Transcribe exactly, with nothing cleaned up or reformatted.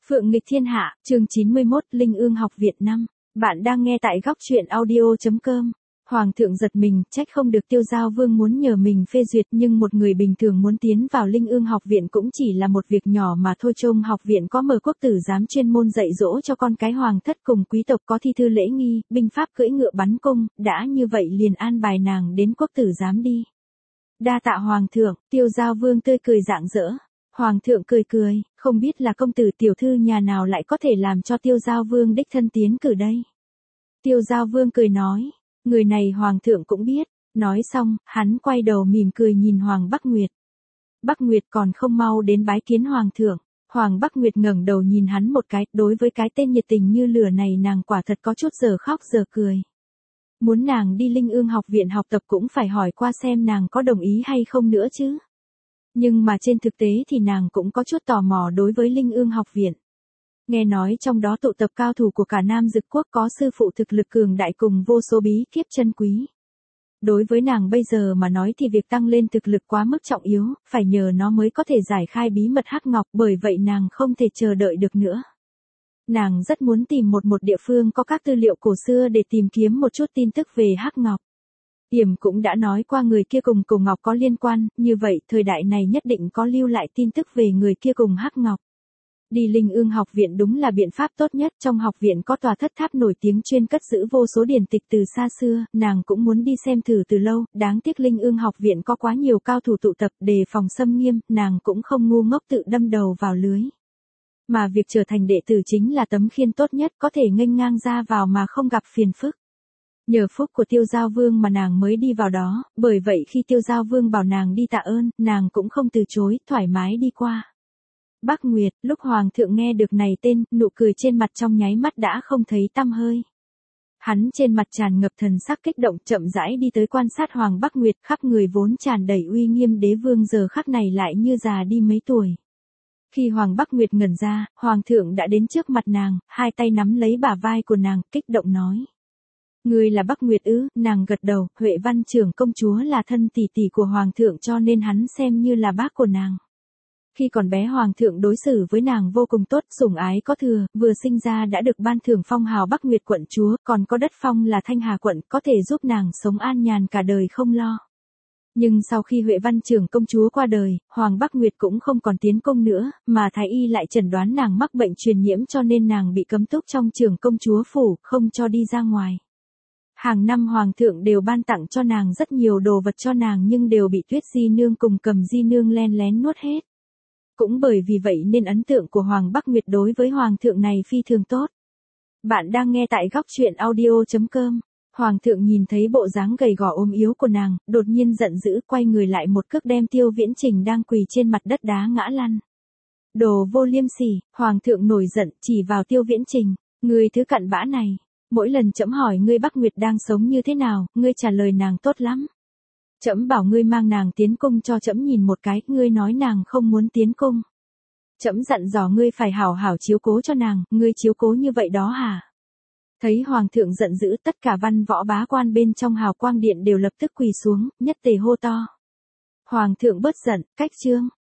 Phượng nghịch thiên hạ, chương chín mươi mốt, Linh Ương học viện năm. Bạn đang nghe tại góc truyện audio chấm com. Hoàng thượng giật mình, trách không được Tiêu Giao Vương muốn nhờ mình phê duyệt, nhưng một người bình thường muốn tiến vào Linh Ương học viện cũng chỉ là một việc nhỏ mà thôi. Trong học viện có mở quốc tử giám chuyên môn dạy dỗ cho con cái hoàng thất cùng quý tộc, có thi thư lễ nghi, binh pháp, cưỡi ngựa bắn cung, đã như vậy liền an bài nàng đến quốc tử giám đi. Đa tạ hoàng thượng. Tiêu Giao Vương tươi cười rạng rỡ. Hoàng thượng cười cười, không biết là công tử tiểu thư nhà nào lại có thể làm cho Tiêu Giao Vương đích thân tiến cử đây. Tiêu Giao Vương cười nói, người này hoàng thượng cũng biết. Nói xong, hắn quay đầu mỉm cười nhìn Hoàng Bắc Nguyệt. Bắc Nguyệt còn không mau đến bái kiến hoàng thượng. Hoàng Bắc Nguyệt ngẩng đầu nhìn hắn một cái, đối với cái tên nhiệt tình như lửa này nàng quả thật có chút giờ khóc giờ cười. Muốn nàng đi Linh Ương học viện học tập cũng phải hỏi qua xem nàng có đồng ý hay không nữa chứ. Nhưng mà trên thực tế thì nàng cũng có chút tò mò đối với Linh Ương học viện. Nghe nói trong đó tụ tập cao thủ của cả Nam Dực quốc, có sư phụ thực lực cường đại cùng vô số bí kíp chân quý. Đối với nàng bây giờ mà nói thì việc tăng lên thực lực quá mức trọng yếu, phải nhờ nó mới có thể giải khai bí mật Hắc Ngọc, bởi vậy nàng không thể chờ đợi được nữa. Nàng rất muốn tìm một một địa phương có các tư liệu cổ xưa để tìm kiếm một chút tin tức về Hắc Ngọc. Yểm cũng đã nói qua người kia cùng Cổ Ngọc có liên quan, như vậy thời đại này nhất định có lưu lại tin tức về người kia cùng Hắc Ngọc. Đi Linh Ương học viện đúng là biện pháp tốt nhất. Trong học viện có tòa thất tháp nổi tiếng chuyên cất giữ vô số điển tịch từ xa xưa, nàng cũng muốn đi xem thử từ lâu, đáng tiếc Linh Ương học viện có quá nhiều cao thủ tụ tập, đề phòng xâm nghiêm, nàng cũng không ngu ngốc tự đâm đầu vào lưới. Mà việc trở thành đệ tử chính là tấm khiên tốt nhất, có thể nghênh ngang ra vào mà không gặp phiền phức. Nhờ phúc của Tiêu Giao Vương mà nàng mới đi vào đó, bởi vậy khi Tiêu Giao Vương bảo nàng đi tạ ơn, nàng cũng không từ chối, thoải mái đi qua. Bắc Nguyệt, lúc hoàng thượng nghe được này tên, nụ cười trên mặt trong nháy mắt đã không thấy tăm hơi. Hắn trên mặt tràn ngập thần sắc kích động, chậm rãi đi tới quan sát Hoàng Bắc Nguyệt, khắp người vốn tràn đầy uy nghiêm đế vương giờ khắc này lại như già đi mấy tuổi. Khi Hoàng Bắc Nguyệt ngẩn ra, hoàng thượng đã đến trước mặt nàng, hai tay nắm lấy bả vai của nàng, kích động nói. Ngươi là Bắc Nguyệt ư? Nàng gật đầu. Huệ Văn trưởng công chúa là thân tỷ tỷ của hoàng thượng cho nên hắn xem như là bác của nàng. Khi còn bé hoàng thượng đối xử với nàng vô cùng tốt, sủng ái có thừa, vừa sinh ra đã được ban thưởng phong hào Bắc Nguyệt quận chúa, còn có đất phong là Thanh Hà quận, có thể giúp nàng sống an nhàn cả đời không lo. Nhưng sau khi Huệ Văn trưởng công chúa qua đời, Hoàng Bắc Nguyệt cũng không còn tiến công nữa, mà thái y lại chẩn đoán nàng mắc bệnh truyền nhiễm cho nên nàng bị cấm túc trong trưởng công chúa phủ, không cho đi ra ngoài. Hàng năm hoàng thượng đều ban tặng cho nàng rất nhiều đồ vật cho nàng nhưng đều bị Tuyết Di Nương cùng Cầm Di Nương len lén nuốt hết. Cũng bởi vì vậy nên ấn tượng của Hoàng Bắc Nguyệt đối với hoàng thượng này phi thường tốt. Bạn đang nghe tại góc truyện audio chấm com. Hoàng thượng nhìn thấy bộ dáng gầy gò ốm yếu của nàng, đột nhiên giận dữ, quay người lại một cước đem Tiêu Viễn Trình đang quỳ trên mặt đất đá ngã lăn. Đồ vô liêm sỉ. Hoàng thượng nổi giận chỉ vào Tiêu Viễn Trình, ngươi thứ cặn bã này. Mỗi lần trẫm hỏi ngươi Bắc Nguyệt đang sống như thế nào, ngươi trả lời nàng tốt lắm. Trẫm bảo ngươi mang nàng tiến cung cho trẫm nhìn một cái, ngươi nói nàng không muốn tiến cung. Trẫm dặn dò ngươi phải hảo hảo chiếu cố cho nàng, ngươi chiếu cố như vậy đó hả? Thấy hoàng thượng giận dữ, tất cả văn võ bá quan bên trong Hào Quang Điện đều lập tức quỳ xuống, nhất tề hô to. Hoàng thượng bớt giận, cách trương.